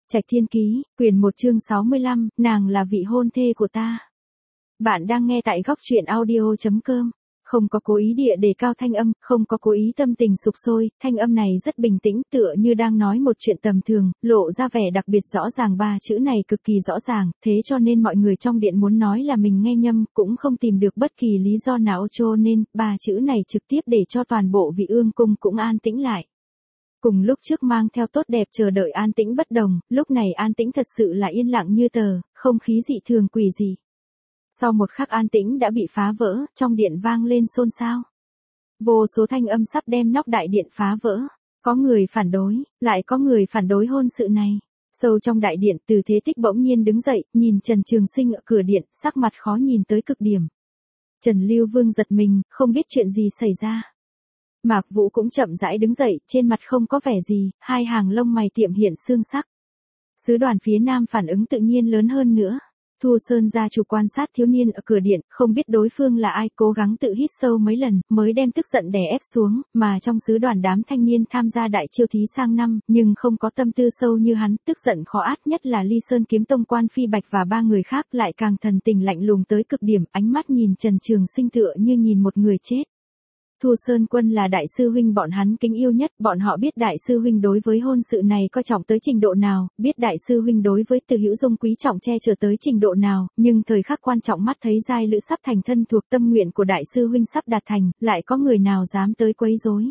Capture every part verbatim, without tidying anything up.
Trạch Thiên Ký, quyển một chương sáu mươi lăm, nàng là vị hôn thê của ta. Bạn đang nghe tại góc truyện audio chấm com. Không có cố ý địa đề cao thanh âm, không có cố ý tâm tình sục sôi, thanh âm này rất bình tĩnh tựa như đang nói một chuyện tầm thường, lộ ra vẻ đặc biệt rõ ràng, ba chữ này cực kỳ rõ ràng, thế cho nên mọi người trong điện muốn nói là mình nghe nhầm, cũng không tìm được bất kỳ lý do nào, cho nên, ba chữ này trực tiếp để cho toàn bộ vị ương cung cũng an tĩnh lại. Cùng lúc trước mang theo tốt đẹp chờ đợi an tĩnh bất đồng, lúc này an tĩnh thật sự là yên lặng như tờ, không khí dị thường quỷ dị. Sau một khắc an tĩnh đã bị phá vỡ, trong điện vang lên xôn xao. Vô số thanh âm sắp đem nóc đại điện phá vỡ. Có người phản đối, lại có người phản đối hôn sự này. Sâu trong đại điện, Từ Thế Tích bỗng nhiên đứng dậy, nhìn Trần Trường Sinh ở cửa điện, sắc mặt khó nhìn tới cực điểm. Trần Lưu Vương giật mình, không biết chuyện gì xảy ra. Mạc Vũ cũng chậm rãi đứng dậy, trên mặt không có vẻ gì, hai hàng lông mày tiệm hiện xương sắc. Sứ đoàn phía Nam phản ứng tự nhiên lớn hơn nữa. Thu Sơn gia chủ quan sát thiếu niên ở cửa điện, không biết đối phương là ai, cố gắng tự hít sâu mấy lần, mới đem tức giận đè ép xuống, mà trong sứ đoàn đám thanh niên tham gia đại chiêu thí sang năm, nhưng không có tâm tư sâu như hắn, tức giận khó át, nhất là Ly Sơn kiếm tông quan Phi Bạch và ba người khác lại càng thần tình lạnh lùng tới cực điểm, ánh mắt nhìn Trần Trường Sinh tựa như nhìn một người chết. Thu Sơn Quân là đại sư huynh bọn hắn kính yêu nhất, bọn họ biết đại sư huynh đối với hôn sự này coi trọng tới trình độ nào, biết đại sư huynh đối với Từ Hữu Dung quý trọng che chở tới trình độ nào, nhưng thời khắc quan trọng mắt thấy giai lữ sắp thành thân thuộc tâm nguyện của đại sư huynh sắp đạt thành, lại có người nào dám tới quấy rối.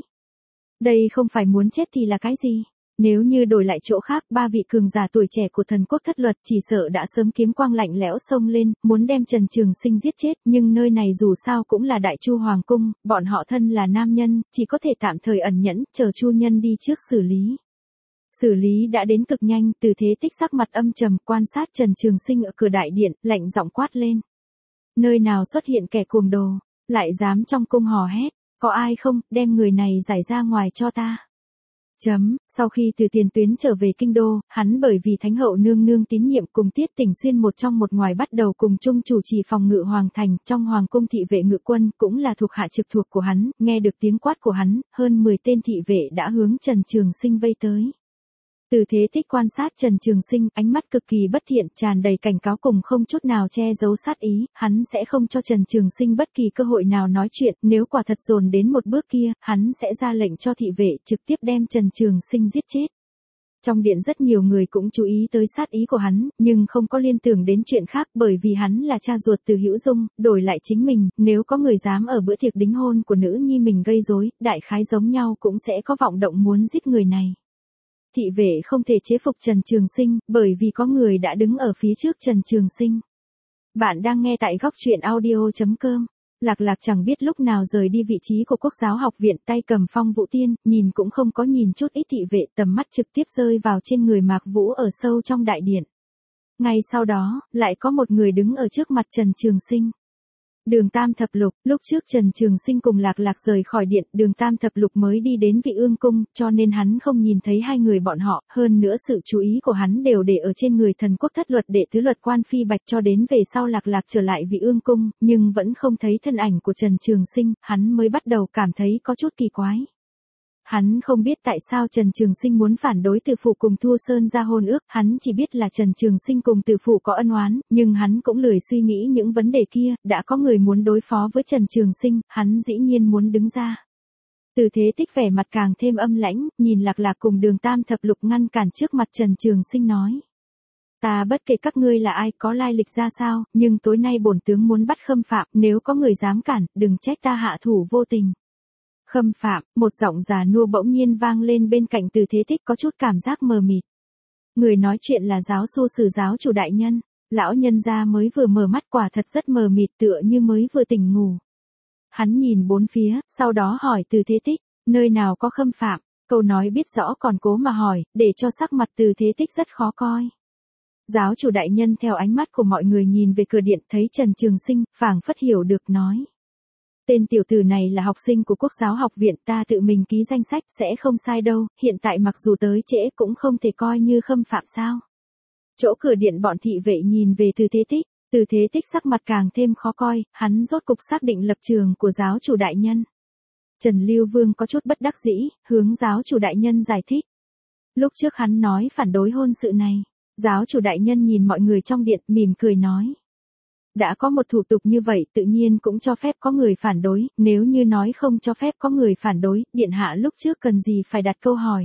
Đây không phải muốn chết thì là cái gì? Nếu như đổi lại chỗ khác, ba vị cường giả tuổi trẻ của thần quốc thất luật chỉ sợ đã sớm kiếm quang lạnh lẽo xông lên, muốn đem Trần Trường Sinh giết chết, nhưng nơi này dù sao cũng là Đại Chu Hoàng cung, bọn họ thân là nam nhân, chỉ có thể tạm thời ẩn nhẫn, chờ Chu nhân đi trước xử lý. Xử lý đã đến cực nhanh, Từ Thế Tích sắc mặt âm trầm, quan sát Trần Trường Sinh ở cửa đại điện, lạnh giọng quát lên. Nơi nào xuất hiện kẻ cuồng đồ, lại dám trong cung hò hét, có ai không, đem người này giải ra ngoài cho ta. Chấm, sau khi từ tiền tuyến trở về kinh đô, hắn bởi vì Thánh hậu nương nương tín nhiệm cùng Tiết Tỉnh Xuyên một trong một ngoài bắt đầu cùng chung chủ trì phòng ngự hoàng thành, trong hoàng cung thị vệ ngự quân cũng là thuộc hạ trực thuộc của hắn, nghe được tiếng quát của hắn, hơn mười tên thị vệ đã hướng Trần Trường Sinh vây tới. Từ Thế Tích quan sát Trần Trường Sinh, ánh mắt cực kỳ bất thiện, tràn đầy cảnh cáo cùng không chút nào che giấu sát ý, hắn sẽ không cho Trần Trường Sinh bất kỳ cơ hội nào nói chuyện, nếu quả thật dồn đến một bước kia, hắn sẽ ra lệnh cho thị vệ trực tiếp đem Trần Trường Sinh giết chết. Trong điện rất nhiều người cũng chú ý tới sát ý của hắn, nhưng không có liên tưởng đến chuyện khác, bởi vì hắn là cha ruột Từ Hữu Dung, đổi lại chính mình, nếu có người dám ở bữa tiệc đính hôn của nữ nhi mình gây rối, đại khái giống nhau cũng sẽ có vọng động muốn giết người này. Thị vệ không thể chế phục Trần Trường Sinh, bởi vì có người đã đứng ở phía trước Trần Trường Sinh. Bạn đang nghe tại góc truyện audio chấm com. Lạc Lạc chẳng biết lúc nào rời đi vị trí của Quốc giáo học viện, tay cầm Phong Vũ Tiên, nhìn cũng không có nhìn chút ít, thị vệ tầm mắt trực tiếp rơi vào trên người Mạc Vũ ở sâu trong đại điện. Ngay sau đó, lại có một người đứng ở trước mặt Trần Trường Sinh. Đường Tam Thập Lục, lúc trước Trần Trường Sinh cùng Lạc Lạc rời khỏi điện, Đường Tam Thập Lục mới đi đến vị ương cung, cho nên hắn không nhìn thấy hai người bọn họ, hơn nữa sự chú ý của hắn đều để ở trên người thần quốc thất luật đệ tứ luật quan Phi Bạch, cho đến về sau Lạc Lạc trở lại vị ương cung, nhưng vẫn không thấy thân ảnh của Trần Trường Sinh, hắn mới bắt đầu cảm thấy có chút kỳ quái. Hắn không biết tại sao Trần Trường Sinh muốn phản đối Từ Phụ cùng Thu Sơn ra hôn ước, hắn chỉ biết là Trần Trường Sinh cùng Từ Phụ có ân oán, nhưng hắn cũng lười suy nghĩ những vấn đề kia, đã có người muốn đối phó với Trần Trường Sinh, hắn dĩ nhiên muốn đứng ra. Từ Thế Tích vẻ mặt càng thêm âm lãnh, nhìn Lạc Lạc cùng Đường Tam Thập Lục ngăn cản trước mặt Trần Trường Sinh nói. Ta bất kể các ngươi là ai, có lai lịch ra sao, nhưng tối nay bổn tướng muốn bắt Khâm Phạm, nếu có người dám cản, đừng trách ta hạ thủ vô tình. Khâm Phạm, một giọng già nua bỗng nhiên vang lên bên cạnh Từ Thế Tích, có chút cảm giác mờ mịt. Người nói chuyện là giáo su sử giáo chủ đại nhân, lão nhân gia mới vừa mở mắt, quả thật rất mờ mịt, tựa như mới vừa tỉnh ngủ. Hắn nhìn bốn phía, sau đó hỏi Từ Thế Tích, nơi nào có Khâm Phạm, câu nói biết rõ còn cố mà hỏi, để cho sắc mặt Từ Thế Tích rất khó coi. Giáo chủ đại nhân theo ánh mắt của mọi người nhìn về cửa điện, thấy Trần Trường Sinh, phảng phất hiểu được nói. Tên tiểu tử này là học sinh của Quốc giáo học viện, ta tự mình ký danh sách, sẽ không sai đâu, hiện tại mặc dù tới trễ cũng không thể coi như Khâm Phạm sao. Chỗ cửa điện bọn thị vệ nhìn về Từ Thế Tích, Từ Thế Tích sắc mặt càng thêm khó coi, hắn rốt cục xác định lập trường của giáo chủ đại nhân. Trần Lưu Vương có chút bất đắc dĩ, hướng giáo chủ đại nhân giải thích. Lúc trước hắn nói phản đối hôn sự này. Giáo chủ đại nhân nhìn mọi người trong điện mỉm cười nói. Đã có một thủ tục như vậy tự nhiên cũng cho phép có người phản đối, nếu như nói không cho phép có người phản đối, điện hạ lúc trước cần gì phải đặt câu hỏi.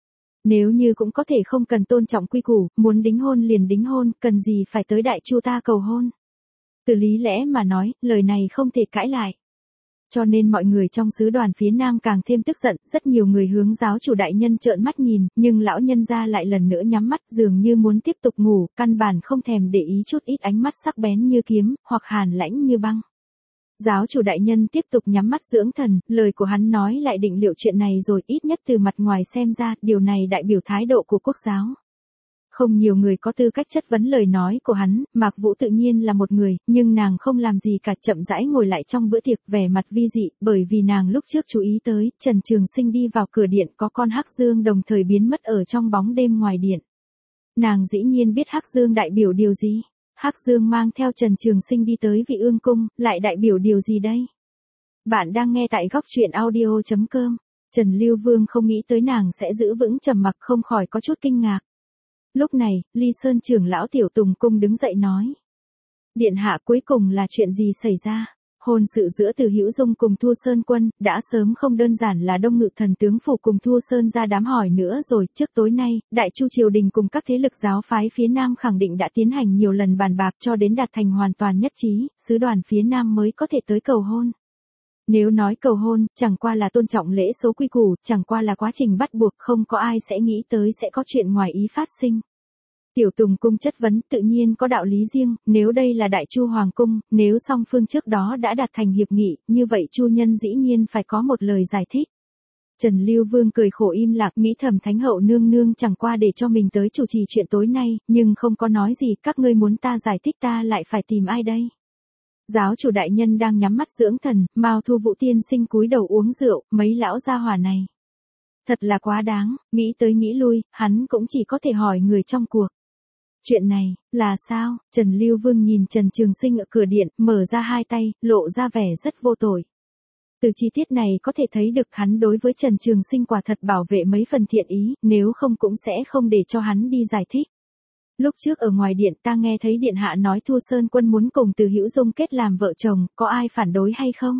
Nếu như cũng có thể không cần tôn trọng quy củ, muốn đính hôn liền đính hôn, cần gì phải tới đại chu ta cầu hôn. Từ lý lẽ mà nói, lời này không thể cãi lại. Cho nên mọi người trong sứ đoàn phía Nam càng thêm tức giận, rất nhiều người hướng giáo chủ đại nhân trợn mắt nhìn, nhưng lão nhân gia lại lần nữa nhắm mắt dường như muốn tiếp tục ngủ, căn bản không thèm để ý chút ít ánh mắt sắc bén như kiếm, hoặc hàn lãnh như băng. Giáo chủ đại nhân tiếp tục nhắm mắt dưỡng thần, lời của hắn nói lại định liệu chuyện này rồi, ít nhất từ mặt ngoài xem ra, điều này đại biểu thái độ của quốc giáo. Không nhiều người có tư cách chất vấn lời nói của hắn, Mạc Vũ tự nhiên là một người, nhưng nàng không làm gì cả, chậm rãi ngồi lại trong bữa tiệc, vẻ mặt vi dị, bởi vì nàng lúc trước chú ý tới, Trần Trường Sinh đi vào cửa điện có con hắc dương đồng thời biến mất ở trong bóng đêm ngoài điện. Nàng dĩ nhiên biết hắc dương đại biểu điều gì. Hắc dương mang theo Trần Trường Sinh đi tới Vị Ương Cung, lại đại biểu điều gì đây? Bạn đang nghe tại góc truyện audio chấm com. Trần Lưu Vương không nghĩ tới nàng sẽ giữ vững trầm mặc, không khỏi có chút kinh ngạc. Lúc này, Ly Sơn trưởng lão Tiểu Tùng Cung đứng dậy nói. Điện hạ, cuối cùng là chuyện gì xảy ra? Hôn sự giữa Từ Hữu Dung cùng Thu Sơn Quân, đã sớm không đơn giản là Đông Ngự Thần tướng phủ cùng Thu Sơn ra đám hỏi nữa rồi, trước tối nay, Đại Chu triều đình cùng các thế lực giáo phái phía Nam khẳng định đã tiến hành nhiều lần bàn bạc cho đến đạt thành hoàn toàn nhất trí, sứ đoàn phía Nam mới có thể tới cầu hôn. Nếu nói cầu hôn, chẳng qua là tôn trọng lễ số quy củ, chẳng qua là quá trình bắt buộc, không có ai sẽ nghĩ tới sẽ có chuyện ngoài ý phát sinh. Tiểu Tùng Cung chất vấn, tự nhiên có đạo lý riêng, nếu đây là Đại Chu Hoàng Cung, nếu song phương trước đó đã đạt thành hiệp nghị, như vậy Chu nhân dĩ nhiên phải có một lời giải thích. Trần Lưu Vương cười khổ im lặng, nghĩ thầm Thánh hậu nương nương chẳng qua để cho mình tới chủ trì chuyện tối nay, nhưng không có nói gì, các ngươi muốn ta giải thích ta lại phải tìm ai đây? Giáo chủ đại nhân đang nhắm mắt dưỡng thần, Mao Thu Vũ tiên sinh cúi đầu uống rượu, mấy lão gia hỏa này. Thật là quá đáng, nghĩ tới nghĩ lui, hắn cũng chỉ có thể hỏi người trong cuộc. Chuyện này, là sao? Trần Lưu Vương nhìn Trần Trường Sinh ở cửa điện, mở ra hai tay, lộ ra vẻ rất vô tội. Từ chi tiết này có thể thấy được hắn đối với Trần Trường Sinh quả thật bảo vệ mấy phần thiện ý, nếu không cũng sẽ không để cho hắn đi giải thích. Lúc trước ở ngoài điện ta nghe thấy điện hạ nói Thu Sơn Quân muốn cùng Từ Hữu Dung kết làm vợ chồng, có ai phản đối hay không?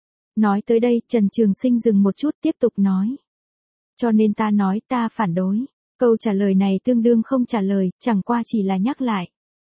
Nói tới đây, Trần Trường Sinh dừng một chút tiếp tục nói. Cho nên ta nói ta phản đối. Câu trả lời này tương đương không trả lời, chẳng qua chỉ là nhắc lại.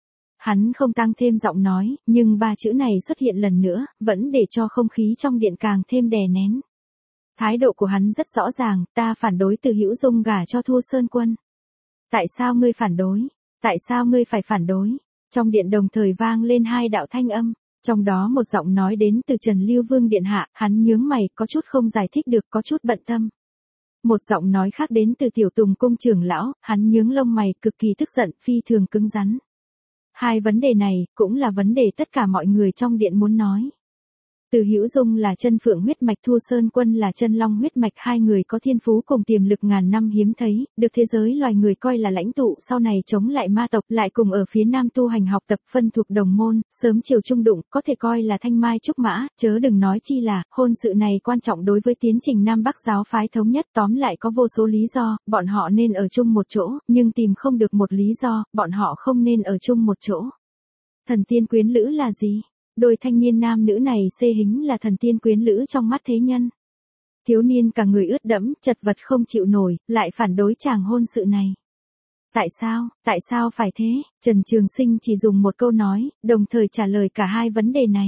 Hắn không tăng thêm giọng nói, nhưng ba chữ này xuất hiện lần nữa, vẫn để cho không khí trong điện càng thêm đè nén. Thái độ của hắn rất rõ ràng, ta phản đối Từ Hữu Dung gả cho Thu Sơn Quân. Tại sao ngươi phản đối? Tại sao ngươi phải phản đối? Trong điện đồng thời vang lên hai đạo thanh âm, trong đó một giọng nói đến từ Trần Lưu Vương điện hạ, hắn nhướng mày, có chút không giải thích được, có chút bận tâm. Một giọng nói khác đến từ Tiểu Tùng Cung trưởng lão, hắn nhướng lông mày, cực kỳ tức giận, phi thường cứng rắn. Hai vấn đề này, cũng là vấn đề tất cả mọi người trong điện muốn nói. Từ Hữu Dung là chân phượng huyết mạch, Thu Sơn Quân là chân long huyết mạch, hai người có thiên phú cùng tiềm lực ngàn năm hiếm thấy, được thế giới loài người coi là lãnh tụ, sau này chống lại ma tộc, lại cùng ở phía Nam tu hành học tập, phân thuộc đồng môn, sớm chiều chung đụng, có thể coi là thanh mai trúc mã, chớ đừng nói chi là, hôn sự này quan trọng đối với tiến trình Nam Bắc giáo phái thống nhất, tóm lại có vô số lý do, bọn họ nên ở chung một chỗ, nhưng tìm không được một lý do, bọn họ không nên ở chung một chỗ. Thần tiên quyến lữ là gì? Đôi thanh niên nam nữ này xê hính là thần tiên quyến lữ trong mắt thế nhân. Thiếu niên cả người ướt đẫm, chật vật không chịu nổi, lại phản đối chàng hôn sự này. Tại sao, tại sao phải thế? Trần Trường Sinh chỉ dùng một câu nói, đồng thời trả lời cả hai vấn đề này.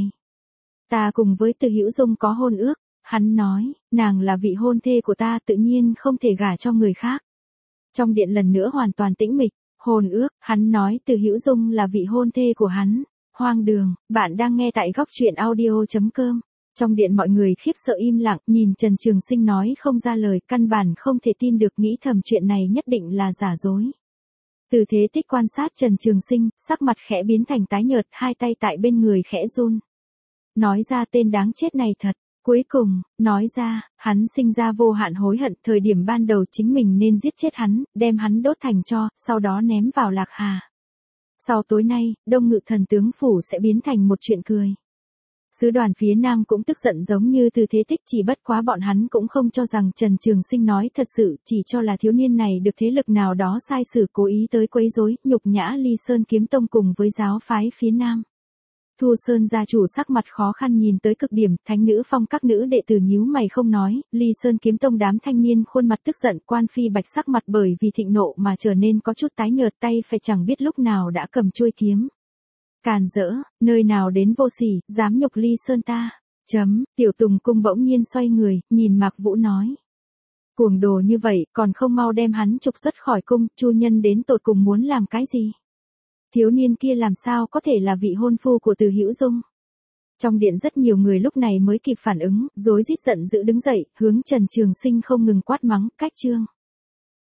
Ta cùng với Từ Hữu Dung có hôn ước, hắn nói, nàng là vị hôn thê của ta, tự nhiên không thể gả cho người khác. Trong điện lần nữa hoàn toàn tĩnh mịch, hôn ước, hắn nói Từ Hữu Dung là vị hôn thê của hắn. Hoang đường, bạn đang nghe tại góc truyện audio chấm com. Trong điện mọi người khiếp sợ im lặng, nhìn Trần Trường Sinh nói không ra lời, căn bản không thể tin được, nghĩ thầm chuyện này nhất định là giả dối. Từ Thế Tích quan sát Trần Trường Sinh, sắc mặt khẽ biến thành tái nhợt, hai tay tại bên người khẽ run. Nói ra tên đáng chết này thật. Cuối cùng, nói ra, hắn sinh ra vô hạn hối hận, thời điểm ban đầu chính mình nên giết chết hắn, đem hắn đốt thành tro, sau đó ném vào Lạc Hà. Sau tối nay, Đông Ngự Thần tướng phủ sẽ biến thành một chuyện cười. Sứ đoàn phía Nam cũng tức giận giống như Từ Thế Tích, chỉ bất quá bọn hắn cũng không cho rằng Trần Trường Sinh nói thật sự, chỉ cho là thiếu niên này được thế lực nào đó sai sử cố ý tới quấy rối, nhục nhã Ly Sơn Kiếm Tông cùng với giáo phái phía Nam. Thu Sơn gia chủ sắc mặt khó khăn nhìn tới cực điểm, thánh nữ phong các nữ đệ tử nhíu mày không nói, Ly Sơn Kiếm Tông đám thanh niên khuôn mặt tức giận, Quan Phi Bạch sắc mặt bởi vì thịnh nộ mà trở nên có chút tái nhợt, tay phải chẳng biết lúc nào đã cầm chuôi kiếm. Càn rỡ, nơi nào đến vô sỉ, dám nhục Ly Sơn ta. Chấm, Tiểu Tùng Cung bỗng nhiên xoay người, nhìn Mạc Vũ nói. Cuồng đồ như vậy, còn không mau đem hắn trục xuất khỏi cung, Chu nhân đến tột cùng muốn làm cái gì? Thiếu niên kia làm sao có thể là vị hôn phu của Từ Hữu Dung? Trong điện rất nhiều người lúc này mới kịp phản ứng, rối rít giận dữ đứng dậy, hướng Trần Trường Sinh không ngừng quát mắng, cách trương.